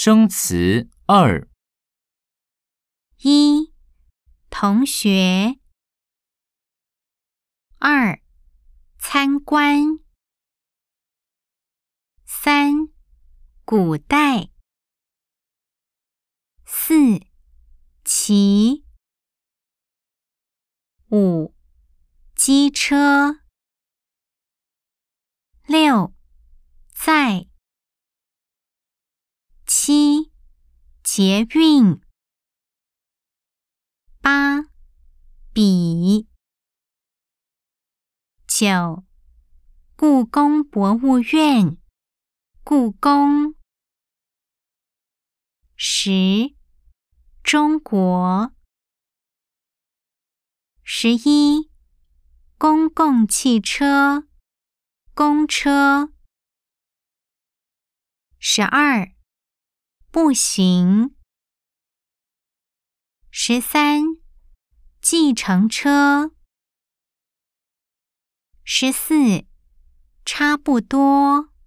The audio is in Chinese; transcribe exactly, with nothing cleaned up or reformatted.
生词二。 一、同学。二、参观。三、古代。四、骑。五、机车。六、在。七、捷运。八、笔。九、故宫博物院，故宫。十、中国。十一、公共汽车，公车。十二、步行。十三、计程车。十四、差不多。